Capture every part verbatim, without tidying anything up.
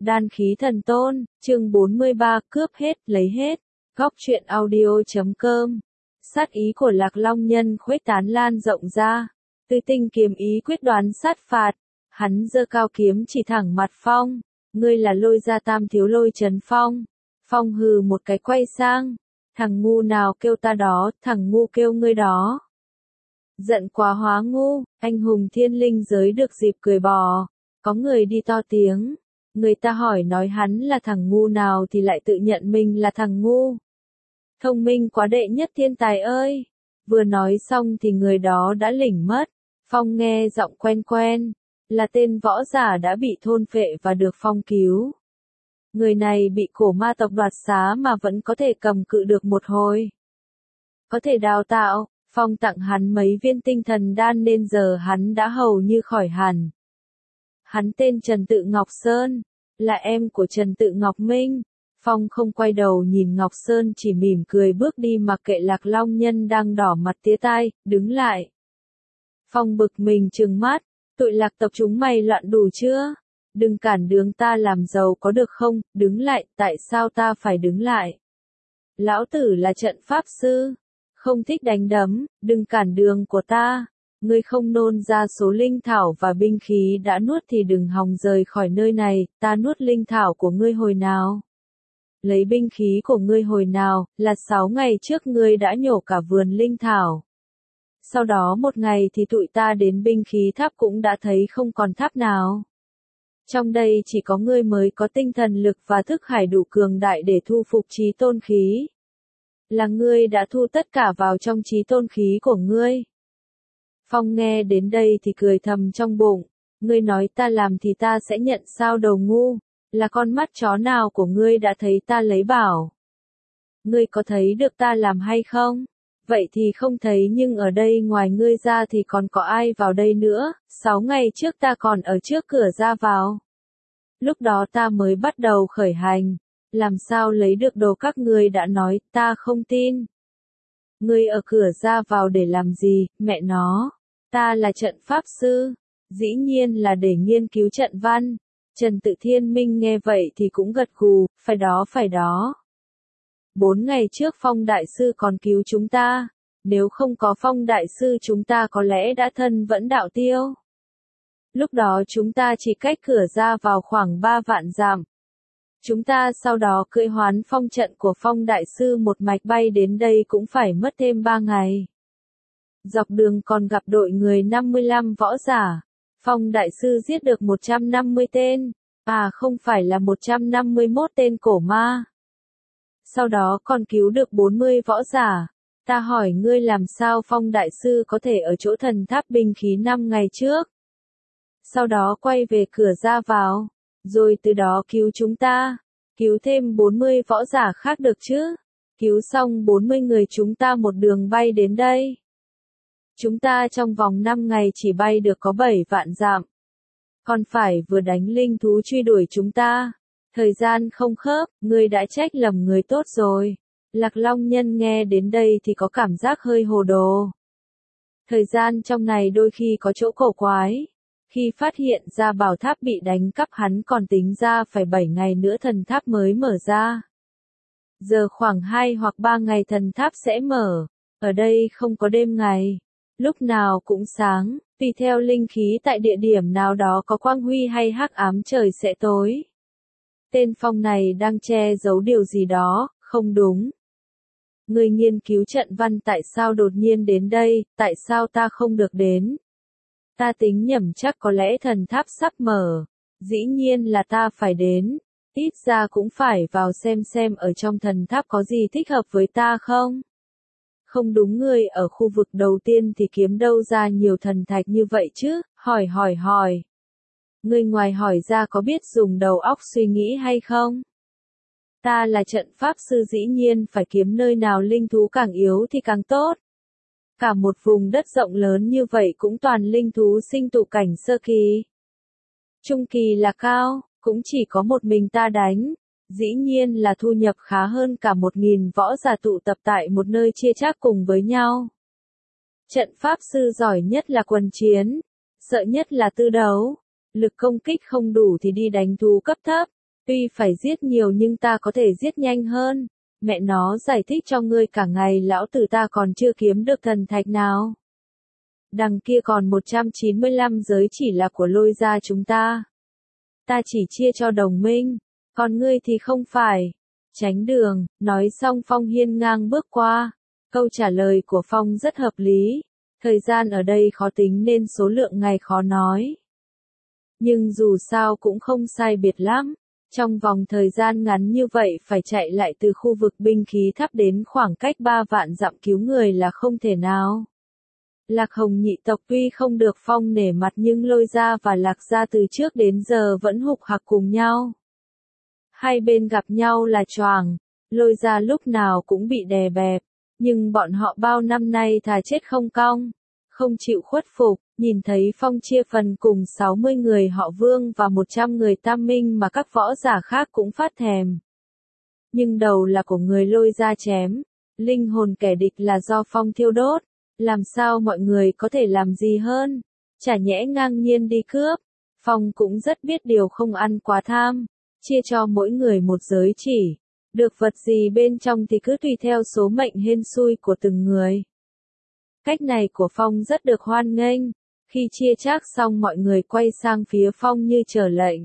Đan khí thần tôn, chương bốn mươi ba, cướp hết, lấy hết. Góc truyện audio chấm com. Sát ý của Lạc Long Nhân khuếch tán lan rộng ra. Tư tinh kiếm ý quyết đoán sát phạt. Hắn giơ cao kiếm chỉ thẳng mặt Phong. Ngươi là Lôi Gia Tam thiếu Lôi Trấn Phong. Phong hừ một cái quay sang. Thằng ngu nào kêu ta đó, thằng ngu kêu ngươi đó. Giận quá hóa ngu, anh hùng thiên linh giới được dịp cười bò. Có người đi to tiếng. Người ta hỏi nói hắn là thằng ngu nào thì lại tự nhận mình là thằng ngu. Thông minh quá đệ nhất thiên tài ơi. Vừa nói xong thì người đó đã lỉnh mất. Phong nghe giọng quen quen. Là tên võ giả đã bị thôn phệ và được Phong cứu. Người này bị cổ ma tộc đoạt xá mà vẫn có thể cầm cự được một hồi. Có thể đào tạo, Phong tặng hắn mấy viên tinh thần đan nên giờ hắn đã hầu như khỏi hẳn. Hắn tên Trần Tự Ngọc Sơn, là em của Trần Tự Ngọc Minh. Phong không quay đầu nhìn Ngọc Sơn chỉ mỉm cười bước đi mặc kệ Lạc Long Nhân đang đỏ mặt tía tai, đứng lại. Phong bực mình trừng mắt, tụi Lạc tộc chúng mày loạn đủ chưa? Đừng cản đường ta làm giàu có được không, đứng lại, tại sao ta phải đứng lại? Lão tử là trận pháp sư, không thích đánh đấm, đừng cản đường của ta. Ngươi không nôn ra số linh thảo và binh khí đã nuốt thì đừng hòng rời khỏi nơi này, ta nuốt linh thảo của ngươi hồi nào? Lấy binh khí của ngươi hồi nào, là sáu ngày trước ngươi đã nhổ cả vườn linh thảo. Sau đó một ngày thì tụi ta đến binh khí tháp cũng đã thấy không còn tháp nào. Trong đây chỉ có ngươi mới có tinh thần lực và thức hải đủ cường đại để thu phục chí tôn khí. Là ngươi đã thu tất cả vào trong chí tôn khí của ngươi. Phong nghe đến đây thì cười thầm trong bụng, ngươi nói ta làm thì ta sẽ nhận sao đầu ngu, là con mắt chó nào của ngươi đã thấy ta lấy bảo. Ngươi có thấy được ta làm hay không? Vậy thì không thấy nhưng ở đây ngoài ngươi ra thì còn có ai vào đây nữa, sáu ngày trước ta còn ở trước cửa ra vào. Lúc đó ta mới bắt đầu khởi hành, làm sao lấy được đồ các ngươi đã nói, ta không tin. Ngươi ở cửa ra vào để làm gì, mẹ nó? Ta là trận pháp sư, dĩ nhiên là để nghiên cứu trận văn. Trần Tự Thiên Minh nghe vậy thì cũng gật gù, phải đó phải đó. Bốn ngày trước Phong Đại Sư còn cứu chúng ta, nếu không có Phong Đại Sư chúng ta có lẽ đã thân vẫn đạo tiêu. Lúc đó chúng ta chỉ cách cửa ra vào khoảng ba vạn dặm. Chúng ta sau đó cưỡi hoán phong trận của Phong Đại Sư một mạch bay đến đây cũng phải mất thêm ba ngày. Dọc đường còn gặp đội người năm mươi lăm võ giả. Phong Đại Sư giết được một trăm năm mươi tên. À không phải là một trăm năm mươi mốt tên cổ ma. Sau đó còn cứu được bốn mươi võ giả. Ta hỏi ngươi làm sao Phong Đại Sư có thể ở chỗ thần tháp binh khí năm ngày trước. Sau đó quay về cửa ra vào. Rồi từ đó cứu chúng ta. Cứu thêm bốn mươi võ giả khác được chứ. Cứu xong bốn mươi người chúng ta một đường bay đến đây. Chúng ta trong vòng năm ngày chỉ bay được có bảy vạn dặm. Còn phải vừa đánh linh thú truy đuổi chúng ta. Thời gian không khớp, ngươi đã trách lầm người tốt rồi. Lạc Long Nhân nghe đến đây thì có cảm giác hơi hồ đồ. Thời gian trong này đôi khi có chỗ cổ quái. Khi phát hiện ra bảo tháp bị đánh cắp hắn còn tính ra phải bảy ngày nữa thần tháp mới mở ra. Giờ khoảng hai hoặc ba ngày thần tháp sẽ mở. Ở đây không có đêm ngày. Lúc nào cũng sáng, tùy theo linh khí tại địa điểm nào đó có quang huy hay hắc ám trời sẽ tối. Tên Phong này đang che giấu điều gì đó, không đúng. Người nghiên cứu trận văn tại sao đột nhiên đến đây, tại sao ta không được đến? Ta tính nhầm chắc có lẽ thần tháp sắp mở, dĩ nhiên là ta phải đến, ít ra cũng phải vào xem xem ở trong thần tháp có gì thích hợp với ta không? Không đúng người ở khu vực đầu tiên thì kiếm đâu ra nhiều thần thạch như vậy chứ, hỏi hỏi hỏi. Người ngoài hỏi ra có biết dùng đầu óc suy nghĩ hay không? Ta là trận pháp sư dĩ nhiên phải kiếm nơi nào linh thú càng yếu thì càng tốt. Cả một vùng đất rộng lớn như vậy cũng toàn linh thú sinh tụ cảnh sơ kỳ. Trung kỳ là cao, cũng chỉ có một mình ta đánh. Dĩ nhiên là thu nhập khá hơn cả một nghìn võ giả tụ tập tại một nơi chia chác cùng với nhau. Trận pháp sư giỏi nhất là quần chiến, sợ nhất là tư đấu. Lực công kích không đủ thì đi đánh thú cấp thấp, Tuy phải giết nhiều nhưng ta có thể giết nhanh hơn. Mẹ nó giải thích cho ngươi cả ngày lão tử ta còn chưa kiếm được thần thạch nào. Đằng kia còn một trăm chín mươi lăm giới chỉ là của Lôi gia chúng ta. Ta chỉ chia cho đồng minh, còn ngươi thì không phải. Tránh đường, nói xong Phong hiên ngang bước qua. Câu trả lời của Phong rất hợp lý. Thời gian ở đây khó tính nên số lượng ngày khó nói. Nhưng dù sao cũng không sai biệt lắm. Trong vòng thời gian ngắn như vậy phải chạy lại từ khu vực binh khí tháp đến khoảng cách ba vạn dặm cứu người là không thể nào. Lạc Hồng nhị tộc tuy không được Phong nể mặt nhưng Lôi gia và Lạc gia từ trước đến giờ vẫn hục hặc cùng nhau. Hai bên gặp nhau là choàng, Lôi gia lúc nào cũng bị đè bẹp, nhưng bọn họ bao năm nay thà chết không cong, không chịu khuất phục, nhìn thấy Phong chia phần cùng sáu mươi người họ Vương và một trăm người Tam Minh mà các võ giả khác cũng phát thèm. Nhưng đầu là của người Lôi gia chém, linh hồn kẻ địch là do Phong thiêu đốt. Làm sao mọi người có thể làm gì hơn? Chả nhẽ ngang nhiên đi cướp. Phong cũng rất biết điều không ăn quá tham. Chia cho mỗi người một giới chỉ. Được vật gì bên trong thì cứ tùy theo số mệnh hên xui của từng người. Cách này của Phong rất được hoan nghênh. Khi chia chác xong mọi người quay sang phía Phong như chờ lệnh.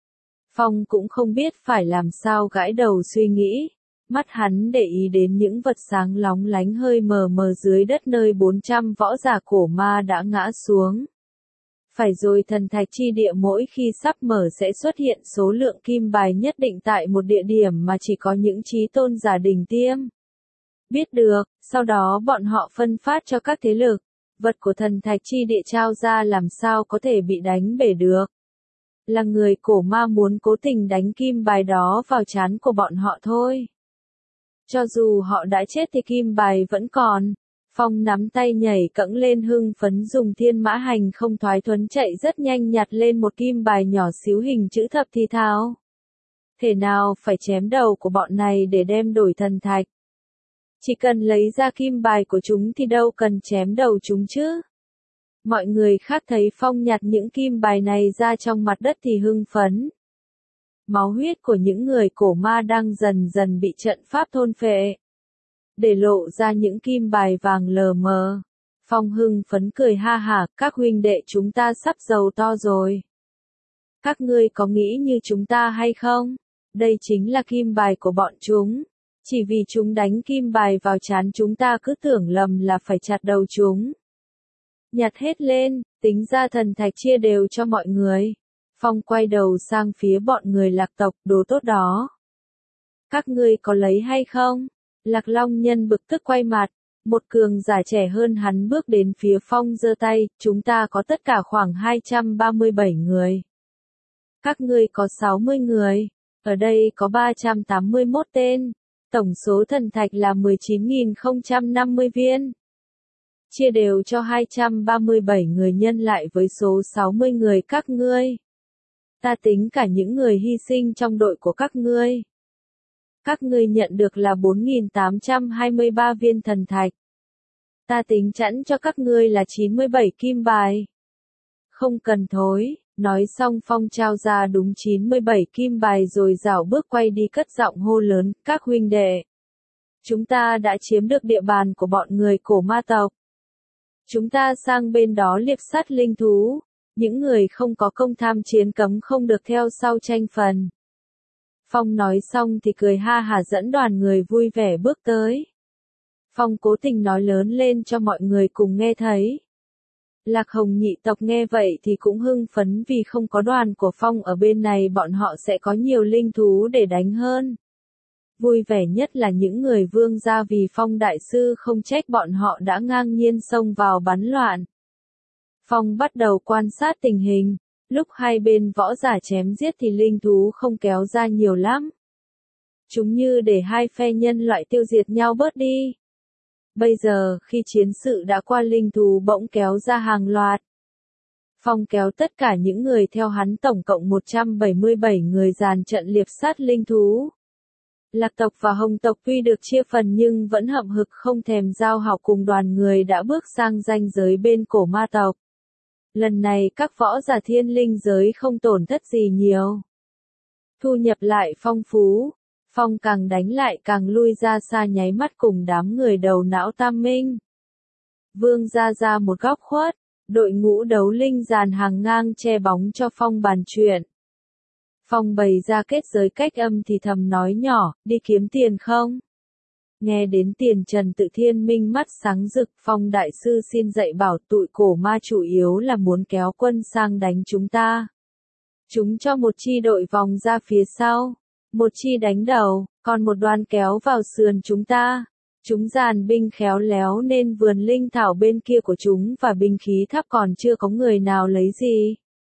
Phong cũng không biết phải làm sao gãi đầu suy nghĩ. Mắt hắn để ý đến những vật sáng lóng lánh hơi mờ mờ dưới đất nơi bốn trăm võ giả cổ ma đã ngã xuống. Phải rồi thần thạch chi địa mỗi khi sắp mở sẽ xuất hiện số lượng kim bài nhất định tại một địa điểm mà chỉ có những chí tôn giả đỉnh tiêm biết được, sau đó bọn họ phân phát cho các thế lực. Vật của thần thạch chi địa trao ra làm sao có thể bị đánh bể được. Là người cổ ma muốn cố tình đánh kim bài đó vào trán của bọn họ thôi. Cho dù họ đã chết thì kim bài vẫn còn. Phong nắm tay nhảy cẫng lên hưng phấn dùng thiên mã hành không thoái thuấn chạy rất nhanh nhặt lên một kim bài nhỏ xíu hình chữ thập thì thào. Thể nào phải chém đầu của bọn này để đem đổi thần thạch. Chỉ cần lấy ra kim bài của chúng thì đâu cần chém đầu chúng chứ. Mọi người khác thấy Phong nhặt những kim bài này ra trong mặt đất thì hưng phấn. Máu huyết của những người cổ ma đang dần dần bị trận pháp thôn phệ. Để lộ ra những kim bài vàng lờ mờ. Phong hưng phấn cười ha hả, các huynh đệ chúng ta sắp giàu to rồi. Các ngươi có nghĩ như chúng ta hay không? Đây chính là kim bài của bọn chúng. Chỉ vì chúng đánh kim bài vào trán chúng ta cứ tưởng lầm là phải chặt đầu chúng. Nhặt hết lên, tính ra thần thạch chia đều cho mọi người. Phong quay đầu sang phía bọn người Lạc tộc, đồ tốt đó. Các ngươi có lấy hay không? Lạc Long Nhân bực tức quay mặt, một cường giả trẻ hơn hắn bước đến phía Phong giơ tay, chúng ta có tất cả khoảng hai trăm ba mươi bảy người. Các ngươi có sáu mươi người, ở đây có ba trăm tám mươi mốt tên, tổng số thần thạch là mười chín nghìn không trăm năm mươi viên. Chia đều cho hai trăm ba mươi bảy người nhân lại với số sáu mươi người các ngươi. Ta tính cả những người hy sinh trong đội của các ngươi. Các ngươi nhận được là bốn nghìn tám trăm hai mươi ba viên thần thạch. Ta tính chẵn cho các ngươi là chín mươi bảy kim bài. Không cần thối, nói xong Phong trao ra đúng chín mươi bảy kim bài rồi rảo bước quay đi cất giọng hô lớn, các huynh đệ. Chúng ta đã chiếm được địa bàn của bọn người cổ ma tộc. Chúng ta sang bên đó liệp sát linh thú. Những người không có công tham chiến cấm không được theo sau tranh phần. Phong nói xong thì cười ha hả dẫn đoàn người vui vẻ bước tới. Phong cố tình nói lớn lên cho mọi người cùng nghe thấy. Lạc Hồng nhị tộc nghe vậy thì cũng hưng phấn vì không có đoàn của Phong ở bên này bọn họ sẽ có nhiều linh thú để đánh hơn. Vui vẻ nhất là những người vương gia vì Phong đại sư không trách bọn họ đã ngang nhiên xông vào bắn loạn. Phong bắt đầu quan sát tình hình, lúc hai bên võ giả chém giết thì linh thú không kéo ra nhiều lắm. Chúng như để hai phe nhân loại tiêu diệt nhau bớt đi. Bây giờ, khi chiến sự đã qua linh thú bỗng kéo ra hàng loạt. Phong kéo tất cả những người theo hắn tổng cộng một trăm bảy mươi bảy người dàn trận liệp sát linh thú. Lạc tộc và Hồng tộc tuy được chia phần nhưng vẫn hậm hực không thèm giao hảo cùng đoàn người đã bước sang ranh giới bên cổ ma tộc. Lần này các võ giả thiên linh giới không tổn thất gì nhiều. thu nhập lại phong phú. Phong càng đánh lại càng lui ra xa nháy mắt cùng đám người đầu não tam minh. Vương ra ra một góc khuất, đội ngũ đấu linh dàn hàng ngang che bóng cho Phong bàn chuyện. Phong bày ra kết giới cách âm thì thầm nói nhỏ, đi kiếm tiền không? Nghe đến tiền Trần Tự Thiên minh mắt sáng rực, Phong đại sư xin dạy bảo tụi cổ ma chủ yếu là muốn kéo quân sang đánh chúng ta. Chúng cho một chi đội vòng ra phía sau, một chi đánh đầu, còn một đoàn kéo vào sườn chúng ta. Chúng dàn binh khéo léo nên vườn linh thảo bên kia của chúng và binh khí thấp còn chưa có người nào lấy gì.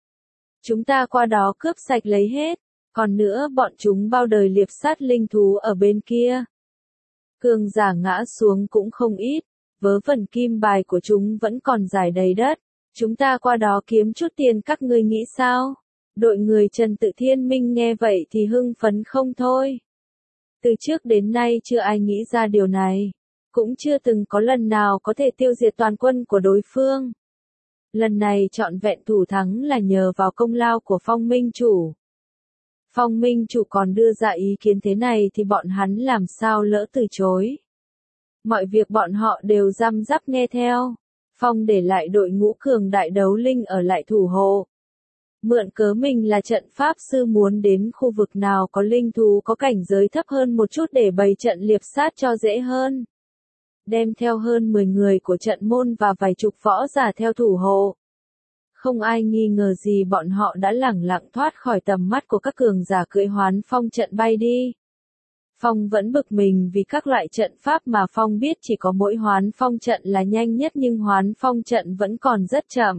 Chúng ta qua đó cướp sạch lấy hết, còn nữa bọn chúng bao đời liệp sát linh thú ở bên kia. Cường giả ngã xuống cũng không ít, vớ vẩn kim bài của chúng vẫn còn rải đầy đất. Chúng ta qua đó kiếm chút tiền các ngươi nghĩ sao? Đội người Trần Tự Thiên Minh nghe vậy thì hưng phấn không thôi. Từ trước đến nay chưa ai nghĩ ra điều này, cũng chưa từng có lần nào có thể tiêu diệt toàn quân của đối phương. Lần này trọn vẹn thủ thắng là nhờ vào công lao của Phong Minh Chủ. Phong Minh Chủ còn đưa ra ý kiến thế này thì bọn hắn làm sao lỡ từ chối. Mọi việc bọn họ đều răm rắp nghe theo. Phong để lại đội ngũ cường đại đấu linh ở lại thủ hộ. Mượn cớ mình là trận pháp sư muốn đến khu vực nào có linh thú có cảnh giới thấp hơn một chút để bày trận liệp sát cho dễ hơn. Đem theo hơn mười người của trận môn và vài chục võ giả theo thủ hộ. Không ai nghi ngờ gì bọn họ đã lẳng lặng thoát khỏi tầm mắt của các cường giả cưỡi hoán phong trận bay đi. Phong vẫn bực mình vì các loại trận pháp mà Phong biết chỉ có mỗi hoán phong trận là nhanh nhất nhưng hoán phong trận vẫn còn rất chậm.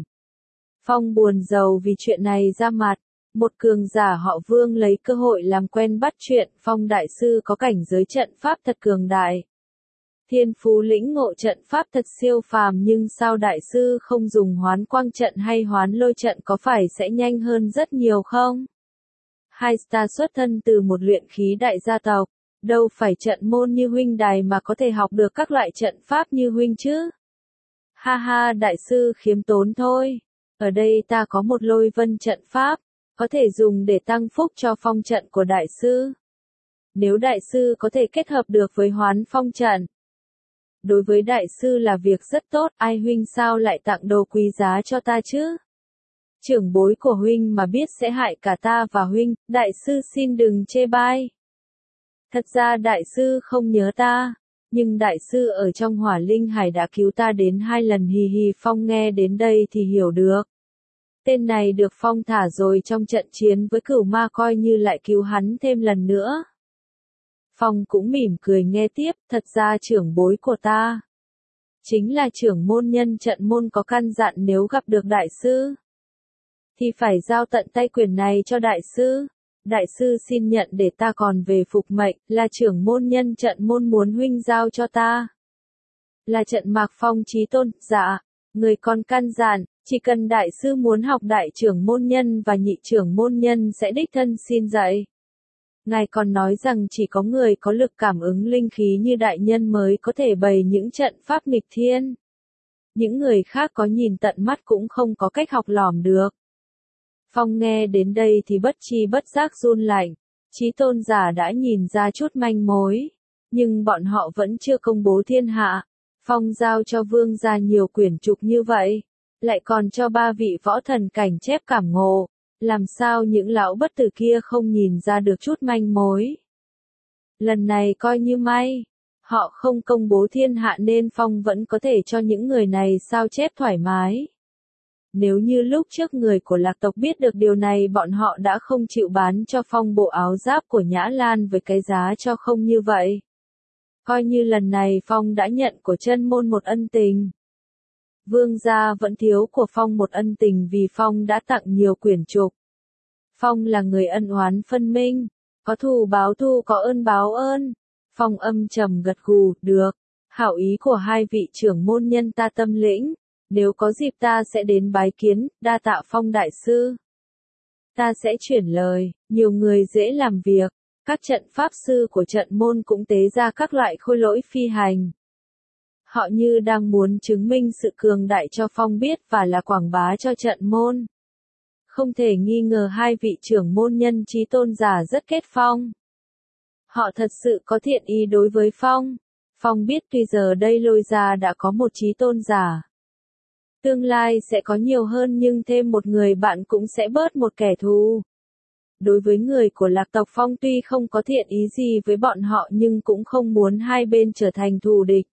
Phong buồn rầu vì chuyện này ra mặt, một cường giả họ Vương lấy cơ hội làm quen bắt chuyện, Phong đại sư có cảnh giới trận pháp thật cường đại. Thiên phú lĩnh ngộ trận pháp thật siêu phàm nhưng sao đại sư không dùng hoán quang trận hay hoán lôi trận có phải sẽ nhanh hơn rất nhiều không? Hai ta xuất thân từ một luyện khí đại gia tộc, đâu phải trận môn như huynh đài mà có thể học được các loại trận pháp như huynh chứ? Ha ha đại sư khiêm tốn thôi. Ở đây ta có một lôi vân trận pháp, có thể dùng để tăng phúc cho phong trận của đại sư. Nếu đại sư có thể kết hợp được với hoán phong trận, đối với đại sư là việc rất tốt, ai huynh sao lại tặng đồ quý giá cho ta chứ? Trưởng bối của huynh mà biết sẽ hại cả ta và huynh, đại sư xin đừng chê bai. Thật ra đại sư không nhớ ta, nhưng đại sư ở trong hỏa linh hải đã cứu ta đến hai lần hì hì. Phong nghe đến đây thì hiểu được. Tên này được Phong thả rồi trong trận chiến với cửu ma coi như lại cứu hắn thêm lần nữa. Phong cũng mỉm cười nghe tiếp, thật ra trưởng bối của ta chính là trưởng môn nhân trận môn có căn dặn nếu gặp được đại sư thì phải giao tận tay quyền này cho đại sư. Đại sư xin nhận để ta còn về phục mệnh, là trưởng môn nhân trận môn muốn huynh giao cho ta. Là trận Mạc Phong chí tôn, dạ, người còn căn dặn, chỉ cần đại sư muốn học đại trưởng môn nhân và nhị trưởng môn nhân sẽ đích thân xin dạy. Ngài còn nói rằng chỉ có người có lực cảm ứng linh khí như đại nhân mới có thể bày những trận pháp nghịch thiên. Những người khác có nhìn tận mắt cũng không có cách học lỏm được. Phong nghe đến đây thì bất chi bất giác run lạnh, chí tôn giả đã nhìn ra chút manh mối, nhưng bọn họ vẫn chưa công bố thiên hạ. Phong giao cho vương gia nhiều quyển trục như vậy, lại còn cho ba vị võ thần cảnh chép cảm ngộ, làm sao những lão bất tử kia không nhìn ra được chút manh mối. Lần này coi như may, họ không công bố thiên hạ nên Phong vẫn có thể cho những người này sao chép thoải mái. Nếu như lúc trước người của lạc tộc biết được điều này bọn họ đã không chịu bán cho Phong bộ áo giáp của Nhã Lan với cái giá cho không như vậy. Coi như lần này Phong đã nhận của chân môn một ân tình. Vương gia vẫn thiếu của Phong một ân tình vì Phong đã tặng nhiều quyển trục. Phong là người ân oán phân minh, có thù báo thù có ơn báo ơn. Phong âm trầm gật gù, được, hảo ý của hai vị trưởng môn nhân ta tâm lĩnh. Nếu có dịp ta sẽ đến bái kiến, đa tạ Phong đại sư. Ta sẽ chuyển lời, nhiều người dễ làm việc, các trận pháp sư của trận môn cũng tế ra các loại khôi lỗi phi hành. Họ như đang muốn chứng minh sự cường đại cho Phong biết và là quảng bá cho trận môn. Không thể nghi ngờ hai vị trưởng môn nhân chí tôn giả rất kết Phong. Họ thật sự có thiện ý đối với Phong. Phong biết tuy giờ đây Lôi gia đã có một chí tôn giả. Tương lai sẽ có nhiều hơn nhưng thêm một người bạn cũng sẽ bớt một kẻ thù. Đối với người của Lạc tộc Phong tuy không có thiện ý gì với bọn họ nhưng cũng không muốn hai bên trở thành thù địch.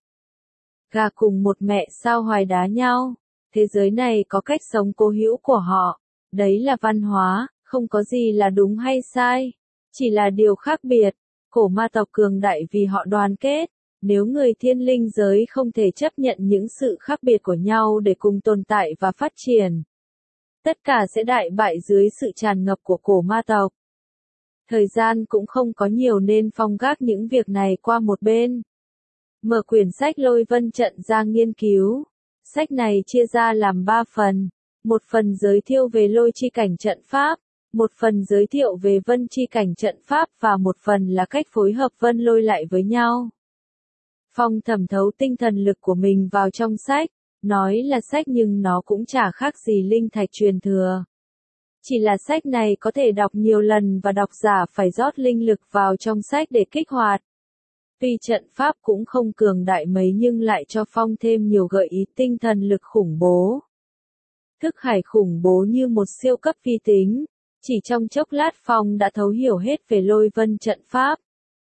Gà cùng một mẹ sao hoài đá nhau. Thế giới này có cách sống cố hữu của họ. Đấy là văn hóa, không có gì là đúng hay sai. Chỉ là điều khác biệt. Cổ ma tộc cường đại vì họ đoàn kết. Nếu người thiên linh giới không thể chấp nhận những sự khác biệt của nhau để cùng tồn tại và phát triển, tất cả sẽ đại bại dưới sự tràn ngập của cổ ma tộc. Thời gian cũng không có nhiều nên Phong gác những việc này qua một bên. Mở quyển sách Lôi Vân Trận ra nghiên cứu. Sách này chia ra làm ba phần. Một phần giới thiệu về lôi chi cảnh trận pháp, một phần giới thiệu về vân chi cảnh trận pháp và một phần là cách phối hợp vân lôi lại với nhau. Phong thẩm thấu tinh thần lực của mình vào trong sách, nói là sách nhưng nó cũng chả khác gì linh thạch truyền thừa. Chỉ là sách này có thể đọc nhiều lần và độc giả phải rót linh lực vào trong sách để kích hoạt. Tuy trận pháp cũng không cường đại mấy nhưng lại cho Phong thêm nhiều gợi ý tinh thần lực khủng bố. Thức hải khủng bố như một siêu cấp vi tính, chỉ trong chốc lát Phong đã thấu hiểu hết về lôi vân trận pháp.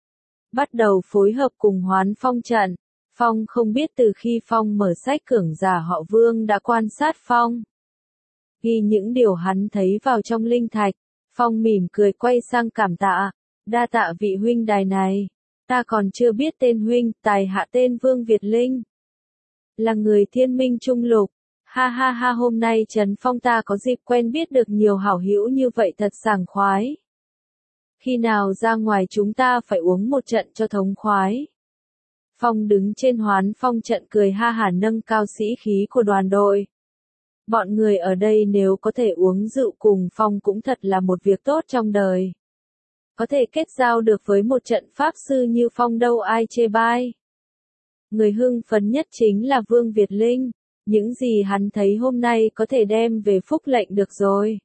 Bắt đầu phối hợp cùng hoán phong trận. Phong không biết từ khi Phong mở sách cường giả họ Vương đã quan sát Phong. Ghi những điều hắn thấy vào trong linh thạch, Phong mỉm cười quay sang cảm tạ. Đa tạ vị huynh đài này. Ta còn chưa biết tên huynh, tài hạ tên Vương Việt Linh. Là người thiên minh trung lục. Ha ha ha, hôm nay Trấn Phong ta có dịp quen biết được nhiều hảo hữu như vậy thật sảng khoái. Khi nào ra ngoài chúng ta phải uống một trận cho thống khoái. Phong đứng trên hoán phong trận cười ha hả nâng cao sĩ khí của đoàn đội. Bọn người ở đây nếu có thể uống rượu cùng Phong cũng thật là một việc tốt trong đời. Có thể kết giao được với một trận pháp sư như Phong đâu ai chê bai. Người hưng phấn nhất chính là Vương Việt Linh. Những gì hắn thấy hôm nay có thể đem về phúc lệnh được rồi.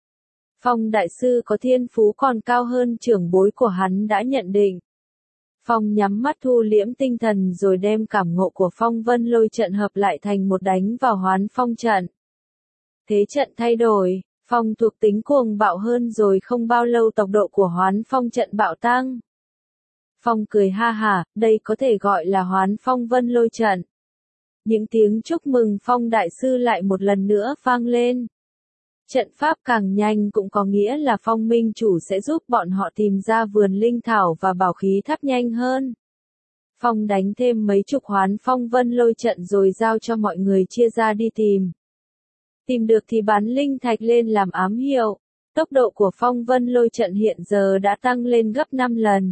Phong đại sư có thiên phú còn cao hơn trưởng bối của hắn đã nhận định. Phong nhắm mắt thu liễm tinh thần rồi đem cảm ngộ của Phong Vân Lôi trận hợp lại thành một đánh vào hoán phong trận. Thế trận thay đổi, Phong thuộc tính cuồng bạo hơn rồi không bao lâu tốc độ của hoán phong trận bạo tăng. Phong cười ha hả, đây có thể gọi là hoán phong vân lôi trận. Những tiếng chúc mừng Phong đại sư lại một lần nữa vang lên. Trận pháp càng nhanh cũng có nghĩa là Phong minh chủ sẽ giúp bọn họ tìm ra vườn linh thảo và bảo khí tháp nhanh hơn. Phong đánh thêm mấy chục hoán phong vân lôi trận rồi giao cho mọi người chia ra đi tìm. Tìm được thì bán linh thạch lên làm ám hiệu. Tốc độ của Phong Vân Lôi trận hiện giờ đã tăng lên gấp năm lần.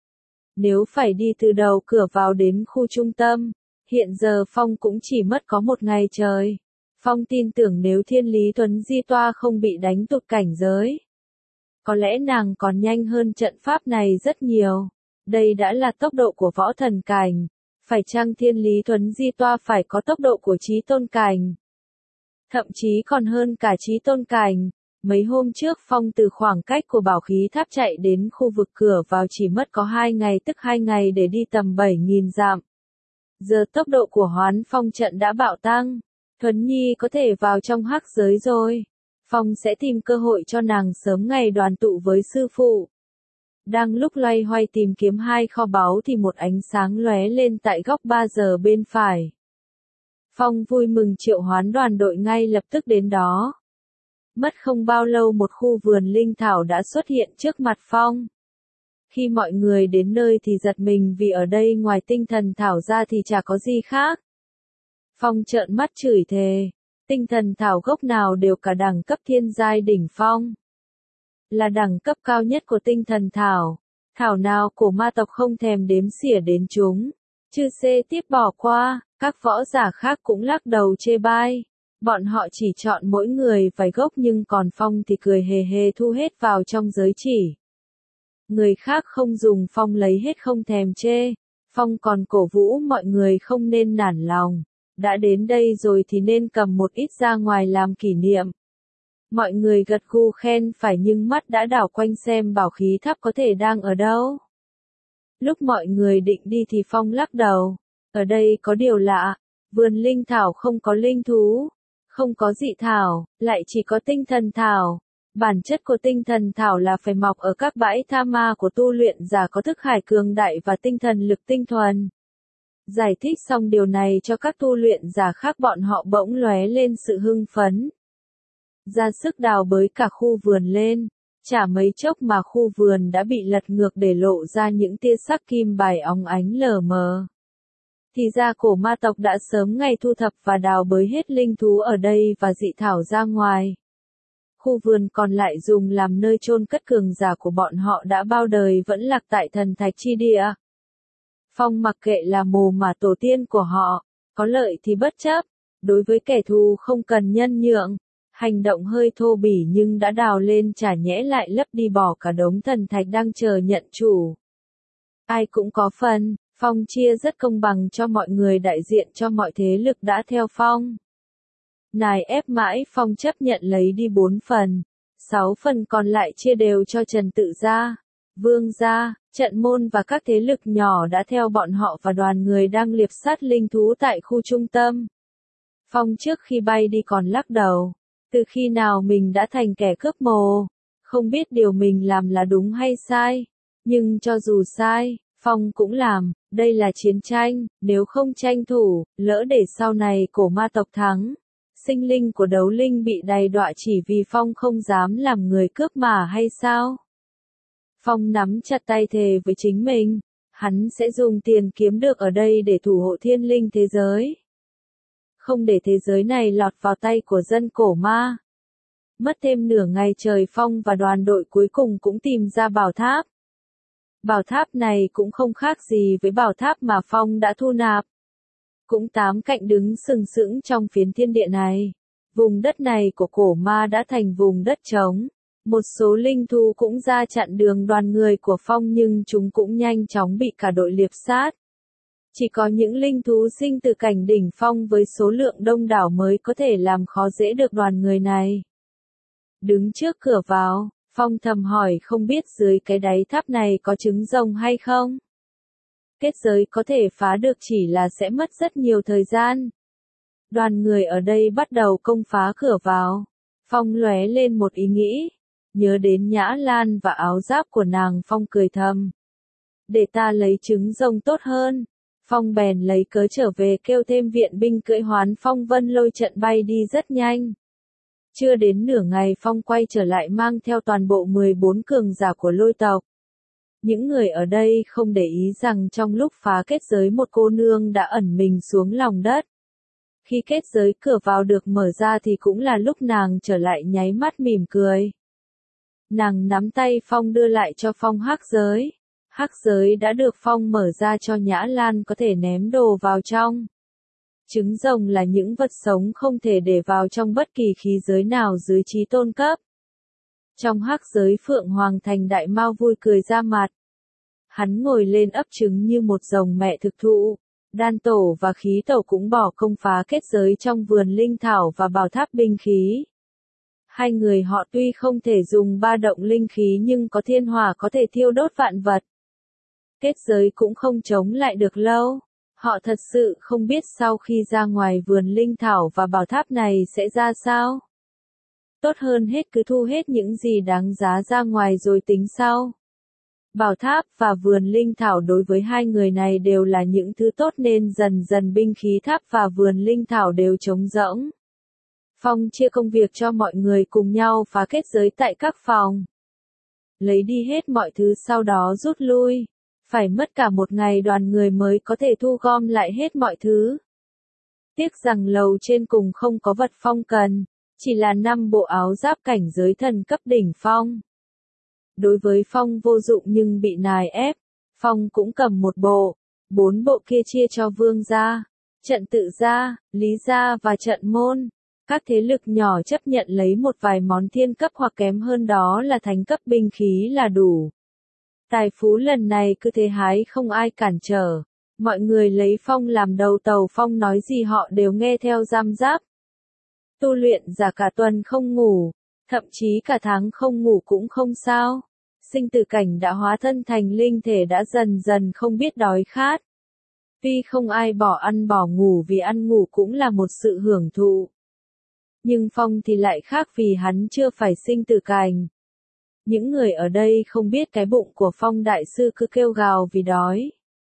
Nếu phải đi từ đầu cửa vào đến khu trung tâm, hiện giờ Phong cũng chỉ mất có một ngày trời. Phong tin tưởng nếu Thiên Lý Tuấn Di Toa không bị đánh tụt cảnh giới, có lẽ nàng còn nhanh hơn trận pháp này rất nhiều. Đây đã là tốc độ của võ thần cảnh. Phải chăng Thiên Lý Tuấn Di Toa phải có tốc độ của chí tôn cảnh? Thậm chí còn hơn cả chí tôn cảnh. Mấy hôm trước Phong từ khoảng cách của bảo khí tháp chạy đến khu vực cửa vào chỉ mất có hai ngày tức hai ngày để đi tầm bảy nghìn dặm. Giờ tốc độ của hoán phong trận đã bạo tăng. Thuấn Nhi có thể vào trong hắc giới rồi. Phong sẽ tìm cơ hội cho nàng sớm ngày đoàn tụ với sư phụ. Đang lúc loay hoay tìm kiếm hai kho báu thì một ánh sáng lóe lên tại góc ba giờ bên phải. Phong vui mừng triệu hoán đoàn đội ngay lập tức đến đó. Mất không bao lâu một khu vườn linh thảo đã xuất hiện trước mặt Phong. Khi mọi người đến nơi thì giật mình vì ở đây ngoài tinh thần thảo ra thì chả có gì khác. Phong trợn mắt chửi thề. Tinh thần thảo gốc nào đều cả đẳng cấp thiên giai đỉnh phong. Là đẳng cấp cao nhất của tinh thần thảo. Thảo nào của ma tộc không thèm đếm xỉa đến chúng. Chư xê tiếp bỏ qua, các võ giả khác cũng lắc đầu chê bai. Bọn họ chỉ chọn mỗi người vài gốc nhưng còn Phong thì cười hề hề thu hết vào trong giới chỉ. Người khác không dùng Phong lấy hết không thèm chê. Phong còn cổ vũ mọi người không nên nản lòng. Đã đến đây rồi thì nên cầm một ít ra ngoài làm kỷ niệm. Mọi người gật gù khen phải nhưng mắt đã đảo quanh xem bảo khí tháp có thể đang ở đâu. Lúc mọi người định đi thì Phong lắc đầu. Ở đây có điều lạ, vườn linh thảo không có linh thú, không có dị thảo, lại chỉ có tinh thần thảo. Bản chất của tinh thần thảo là phải mọc ở các bãi tha ma của tu luyện giả có thức hải cường đại và tinh thần lực tinh thuần. Giải thích xong điều này cho các tu luyện giả khác bọn họ bỗng lóe lên sự hưng phấn. Ra sức đào bới cả khu vườn lên, chả mấy chốc mà khu vườn đã bị lật ngược để lộ ra những tia sắc kim bài óng ánh lờ mờ. Thì ra cổ ma tộc đã sớm ngày thu thập và đào bới hết linh thú ở đây và dị thảo ra ngoài. Khu vườn còn lại dùng làm nơi chôn cất cường giả của bọn họ đã bao đời vẫn lạc tại thần thạch chi địa. Phong mặc kệ là mồ mà tổ tiên của họ, có lợi thì bất chấp, đối với kẻ thù không cần nhân nhượng, hành động hơi thô bỉ nhưng đã đào lên chả nhẽ lại lấp đi bỏ cả đống thần thạch đang chờ nhận chủ. Ai cũng có phần, Phong chia rất công bằng cho mọi người đại diện cho mọi thế lực đã theo Phong. Nài ép mãi Phong chấp nhận lấy đi bốn phần, sáu phần còn lại chia đều cho Trần Tự gia, Vương gia, Trận Môn và các thế lực nhỏ đã theo bọn họ và đoàn người đang liệp sát linh thú tại khu trung tâm. Phong trước khi bay đi còn lắc đầu, từ khi nào mình đã thành kẻ cướp mồ, không biết điều mình làm là đúng hay sai, nhưng cho dù sai, Phong cũng làm, đây là chiến tranh, nếu không tranh thủ, lỡ để sau này cổ ma tộc thắng. Sinh linh của đấu linh bị đày đọa chỉ vì Phong không dám làm người cướp mà hay sao? Phong nắm chặt tay thề với chính mình, hắn sẽ dùng tiền kiếm được ở đây để thủ hộ thiên linh thế giới. Không để thế giới này lọt vào tay của dân cổ ma. Mất thêm nửa ngày trời Phong và đoàn đội cuối cùng cũng tìm ra bảo tháp. Bảo tháp này cũng không khác gì với bảo tháp mà Phong đã thu nạp. Cũng tám cạnh đứng sừng sững trong phiến thiên địa này. Vùng đất này của cổ ma đã thành vùng đất trống. Một số linh thú cũng ra chặn đường đoàn người của Phong nhưng chúng cũng nhanh chóng bị cả đội liệp sát. Chỉ có những linh thú sinh từ cảnh đỉnh phong với số lượng đông đảo mới có thể làm khó dễ được đoàn người này. Đứng trước cửa vào, Phong thầm hỏi không biết dưới cái đáy tháp này có trứng rồng hay không? Kết giới có thể phá được chỉ là sẽ mất rất nhiều thời gian. Đoàn người ở đây bắt đầu công phá cửa vào. Phong lóe lên một ý nghĩ. Nhớ đến Nhã Lan và áo giáp của nàng Phong cười thầm. Để ta lấy trứng rồng tốt hơn. Phong bèn lấy cớ trở về kêu thêm viện binh cưỡi hoán phong vân lôi trận bay đi rất nhanh. Chưa đến nửa ngày Phong quay trở lại mang theo toàn bộ mười bốn cường giả của lôi tộc. Những người ở đây không để ý rằng trong lúc phá kết giới một cô nương đã ẩn mình xuống lòng đất. Khi kết giới cửa vào được mở ra thì cũng là lúc nàng trở lại nháy mắt mỉm cười. Nàng nắm tay Phong đưa lại cho Phong hắc giới. Hắc giới đã được Phong mở ra cho Nhã Lan có thể ném đồ vào trong. Trứng rồng là những vật sống không thể để vào trong bất kỳ khí giới nào dưới trí tôn cấp. Trong hắc giới Phượng Hoàng Thành Đại Mao vui cười ra mặt. Hắn ngồi lên ấp trứng như một rồng mẹ thực thụ. Đan tổ và khí tổ cũng bỏ công phá kết giới trong vườn linh thảo và bảo tháp binh khí. Hai người họ tuy không thể dùng ba động linh khí nhưng có thiên hỏa có thể thiêu đốt vạn vật. Kết giới cũng không chống lại được lâu. Họ thật sự không biết sau khi ra ngoài vườn linh thảo và bảo tháp này sẽ ra sao. Tốt hơn hết cứ thu hết những gì đáng giá ra ngoài rồi tính sau. Bảo tháp và vườn linh thảo đối với hai người này đều là những thứ tốt nên dần dần binh khí tháp và vườn linh thảo đều trống rỗng. Phong chia công việc cho mọi người cùng nhau phá kết giới tại các phòng. Lấy đi hết mọi thứ sau đó rút lui. Phải mất cả một ngày đoàn người mới có thể thu gom lại hết mọi thứ. Tiếc rằng lầu trên cùng không có vật Phong cần, chỉ là năm bộ áo giáp cảnh giới thần cấp đỉnh phong. Đối với Phong vô dụng nhưng bị nài ép, Phong cũng cầm một bộ, bốn bộ kia chia cho Vương gia, Trận Tự gia, Lý gia và Trận Môn. Các thế lực nhỏ chấp nhận lấy một vài món thiên cấp hoặc kém hơn đó là thánh cấp binh khí là đủ. Tài phú lần này cứ thế hái không ai cản trở. Mọi người lấy Phong làm đầu tàu, Phong nói gì họ đều nghe theo giam giáp. Tu luyện giả cả tuần không ngủ, Thậm chí cả tháng không ngủ cũng không sao. Sinh tử cảnh đã hóa thân thành linh thể đã dần dần không biết đói khát. Tuy không ai bỏ ăn bỏ ngủ vì ăn ngủ cũng là một sự hưởng thụ. Nhưng Phong thì lại khác vì hắn chưa phải sinh tử cảnh. Những người ở đây không biết cái bụng của Phong đại sư cứ kêu gào vì đói.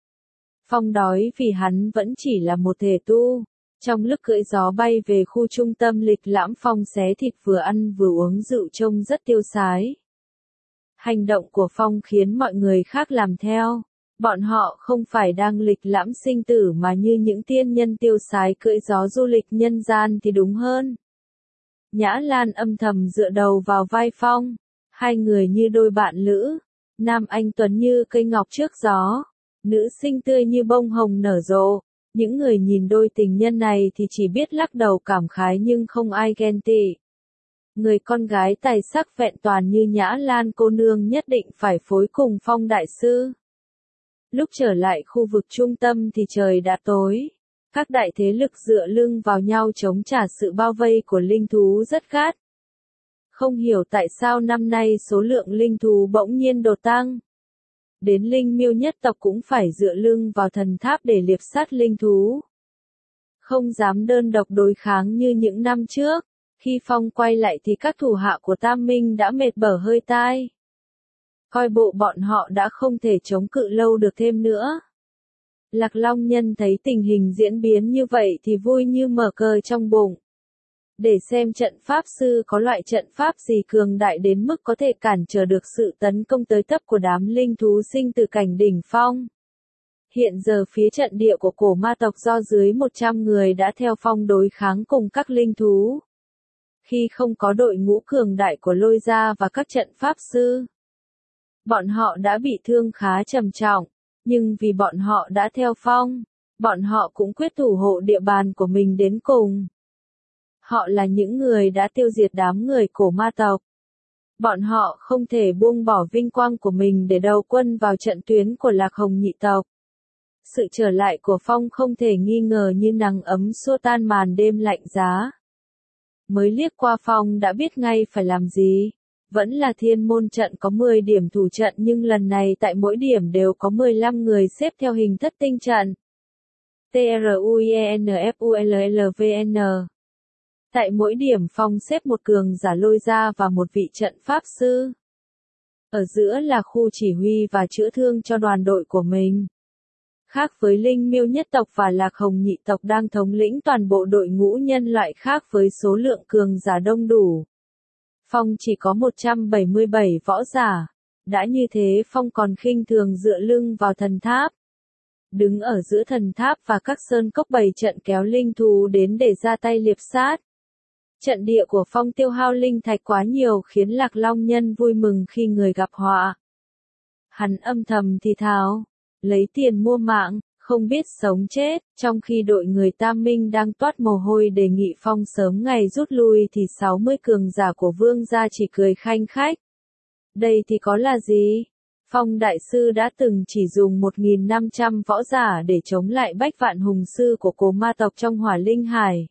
Phong đói vì hắn vẫn chỉ là một thể tu. Trong lúc cưỡi gió bay về khu trung tâm lịch lãm, Phong xé thịt vừa ăn vừa uống rượu trông rất tiêu sái. Hành động của Phong khiến mọi người khác làm theo. Bọn họ không phải đang lịch lãm sinh tử mà như những tiên nhân tiêu sái cưỡi gió du lịch nhân gian thì đúng hơn. Nhã Lan âm thầm dựa đầu vào vai Phong. Hai người như đôi bạn lữ. Nam anh tuấn như cây ngọc trước gió. Nữ sinh tươi như bông hồng nở rộ. Những người nhìn đôi tình nhân này thì chỉ biết lắc đầu cảm khái nhưng không ai ghen tị. Người con gái tài sắc vẹn toàn như Nhã Lan cô nương nhất định phải phối cùng Phong đại sư. Lúc trở lại khu vực trung tâm thì trời đã tối. Các đại thế lực dựa lưng vào nhau chống trả sự bao vây của linh thú rất gắt. Không hiểu tại sao năm nay số lượng linh thú bỗng nhiên đột tăng. Đến linh miêu nhất tộc cũng phải dựa lưng vào thần tháp để liệp sát linh thú. Không dám đơn độc đối kháng như những năm trước. Khi Phong quay lại thì các thủ hạ của Tam Minh đã mệt bở hơi tai. Coi bộ bọn họ đã không thể chống cự lâu được thêm nữa. Lạc Long Nhân thấy tình hình diễn biến như vậy thì vui như mở cờ trong bụng. Để xem trận pháp sư có loại trận pháp gì cường đại đến mức có thể cản trở được sự tấn công tới tấp của đám linh thú sinh từ cảnh đỉnh phong. Hiện giờ phía trận địa của cổ ma tộc do dưới một trăm người đã theo Phong đối kháng cùng các linh thú. Khi không có đội ngũ cường đại của Lôi Gia và các trận pháp sư, bọn họ đã bị thương khá trầm trọng, nhưng vì bọn họ đã theo Phong, bọn họ cũng quyết thủ hộ địa bàn của mình đến cùng. Họ là những người đã tiêu diệt đám người cổ ma tộc. Bọn họ không thể buông bỏ vinh quang của mình để đầu quân vào trận tuyến của Lạc Hồng nhị tộc. Sự trở lại của Phong không thể nghi ngờ như nắng ấm xua tan màn đêm lạnh giá. Mới liếc qua Phong đã biết ngay phải làm gì. Vẫn là thiên môn trận có mười điểm thủ trận nhưng lần này tại mỗi điểm đều có mười lăm người xếp theo hình thất tinh trận. T R U I N F U L L V N. Tại mỗi điểm Phong xếp một cường giả Lôi Gia và một vị trận pháp sư. Ở giữa là khu chỉ huy và chữa thương cho đoàn đội của mình. Khác với Linh Miêu nhất tộc và Lạc Hồng nhị tộc đang thống lĩnh toàn bộ đội ngũ nhân loại khác với số lượng cường giả đông đủ. Phong chỉ có một trăm bảy mươi bảy võ giả. Đã như thế Phong còn khinh thường dựa lưng vào thần tháp. Đứng ở giữa thần tháp và các sơn cốc bày trận kéo linh thú đến để ra tay liệp sát. Trận địa của Phong tiêu hao linh thạch quá nhiều khiến Lạc Long Nhân vui mừng khi người gặp họa. Hắn âm thầm thì thào, lấy tiền mua mạng, không biết sống chết, trong khi đội người Tam Minh đang toát mồ hôi đề nghị Phong sớm ngày rút lui thì sáu mươi cường giả của Vương gia chỉ cười khanh khách. Đây thì có là gì? Phong đại sư đã từng chỉ dùng một nghìn năm trăm võ giả để chống lại bách vạn hùng sư của cổ ma tộc trong Hỏa Linh Hải.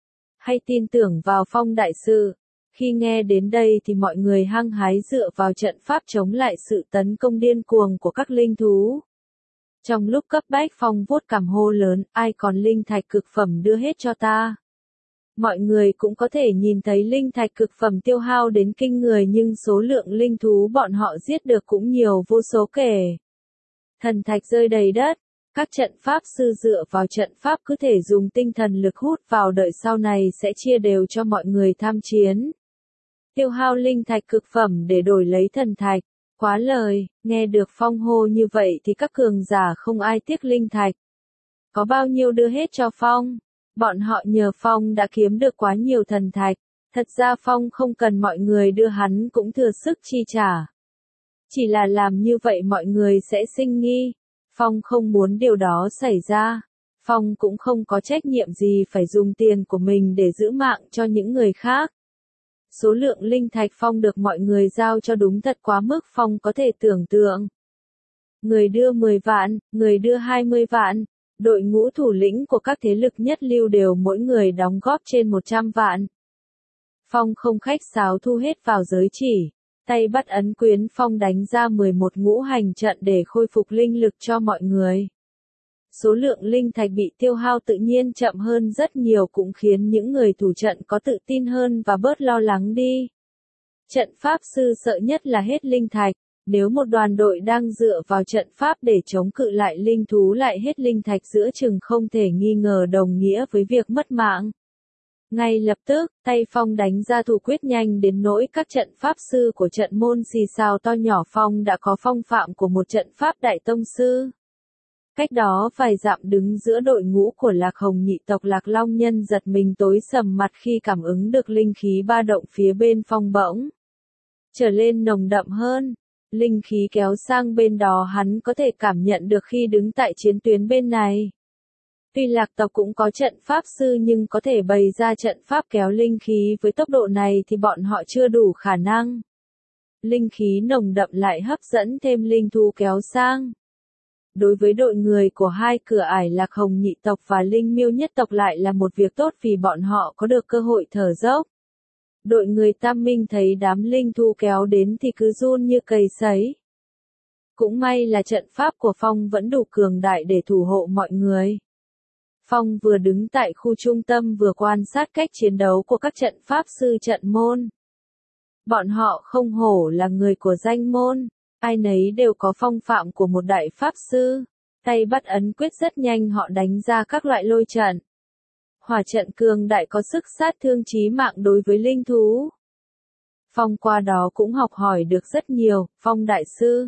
Hay tin tưởng vào Phong đại sư? Khi nghe đến đây thì mọi người hăng hái dựa vào trận pháp chống lại sự tấn công điên cuồng của các linh thú. Trong lúc cấp bách Phong vuốt cằm hô lớn, ai còn linh thạch cực phẩm đưa hết cho ta. Mọi người cũng có thể nhìn thấy linh thạch cực phẩm tiêu hao đến kinh người nhưng số lượng linh thú bọn họ giết được cũng nhiều vô số kể. Thần thạch rơi đầy đất, các trận pháp sư dựa vào trận pháp cứ thể dùng tinh thần lực hút vào đợi sau này sẽ chia đều cho mọi người tham chiến. Tiêu hao linh thạch cực phẩm để đổi lấy thần thạch. Quá lời, nghe được Phong hô như vậy thì các cường giả không ai tiếc linh thạch. Có bao nhiêu đưa hết cho Phong. Bọn họ nhờ Phong đã kiếm được quá nhiều thần thạch. Thật ra Phong không cần mọi người đưa hắn cũng thừa sức chi trả. Chỉ là làm như vậy mọi người sẽ sinh nghi. Phong không muốn điều đó xảy ra. Phong cũng không có trách nhiệm gì phải dùng tiền của mình để giữ mạng cho những người khác. Số lượng linh thạch Phong được mọi người giao cho đúng thật quá mức Phong có thể tưởng tượng. Người đưa mười vạn, người đưa hai mươi vạn, đội ngũ thủ lĩnh của các thế lực nhất lưu đều mỗi người đóng góp trên một trăm vạn. Phong không khách sáo thu hết vào giới chỉ, tay bắt ấn quyến Phong đánh ra mười một ngũ hành trận để khôi phục linh lực cho mọi người. Số lượng linh thạch bị tiêu hao tự nhiên chậm hơn rất nhiều cũng khiến những người thủ trận có tự tin hơn và bớt lo lắng đi. Trận pháp sư sợ nhất là hết linh thạch, nếu một đoàn đội đang dựa vào trận pháp để chống cự lại linh thú lại hết linh thạch giữa chừng không thể nghi ngờ đồng nghĩa với việc mất mạng. Ngay lập tức, tay Phong đánh ra thủ quyết nhanh đến nỗi các trận pháp sư của trận môn xì xào to nhỏ. Phong đã có phong phạm của một trận pháp đại tông sư. Cách đó vài dặm đứng giữa đội ngũ của Lạc Hồng nhị tộc Lạc Long Nhân giật mình tối sầm mặt khi cảm ứng được linh khí ba động phía bên Phong bỗng trở lên nồng đậm hơn. Linh khí kéo sang bên đó hắn có thể cảm nhận được khi đứng tại chiến tuyến bên này. Tuy Lạc tộc cũng có trận pháp sư nhưng có thể bày ra trận pháp kéo linh khí với tốc độ này thì bọn họ chưa đủ khả năng. Linh khí nồng đậm lại hấp dẫn thêm linh thú kéo sang. Đối với đội người của hai cửa ải Lạc Hồng nhị tộc và Linh Miêu nhất tộc lại là một việc tốt vì bọn họ có được cơ hội thở dốc. Đội người Tam Minh thấy đám linh thú kéo đến thì cứ run như cầy sấy. Cũng may là trận pháp của Phong vẫn đủ cường đại để thủ hộ mọi người. Phong vừa đứng tại khu trung tâm vừa quan sát cách chiến đấu của các trận pháp sư trận môn. Bọn họ không hổ là người của danh môn, ai nấy đều có phong phạm của một đại pháp sư. Tay bắt ấn quyết rất nhanh họ đánh ra các loại lôi trận. Hỏa trận cường đại có sức sát thương chí mạng đối với linh thú. Phong qua đó cũng học hỏi được rất nhiều. Phong đại sư,